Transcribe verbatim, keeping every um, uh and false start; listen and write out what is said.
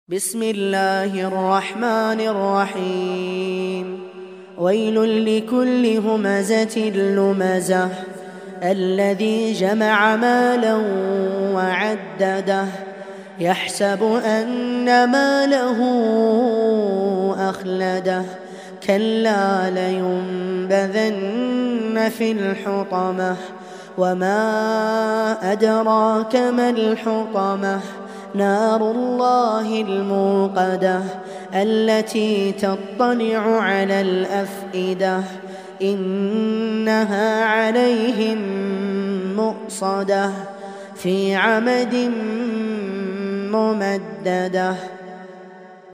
بسم الله الرحمن الرحيم. ويل لكل همزة لمزة الذي جمع مالا وعدده يحسب أن ماله أخلده كلا لينبذن في الحطمة وما أدراك ما الحطمة نار الله الموقدة التي تطلع على الأفئدة إنها عليهم مؤصدة في عمد ممددة.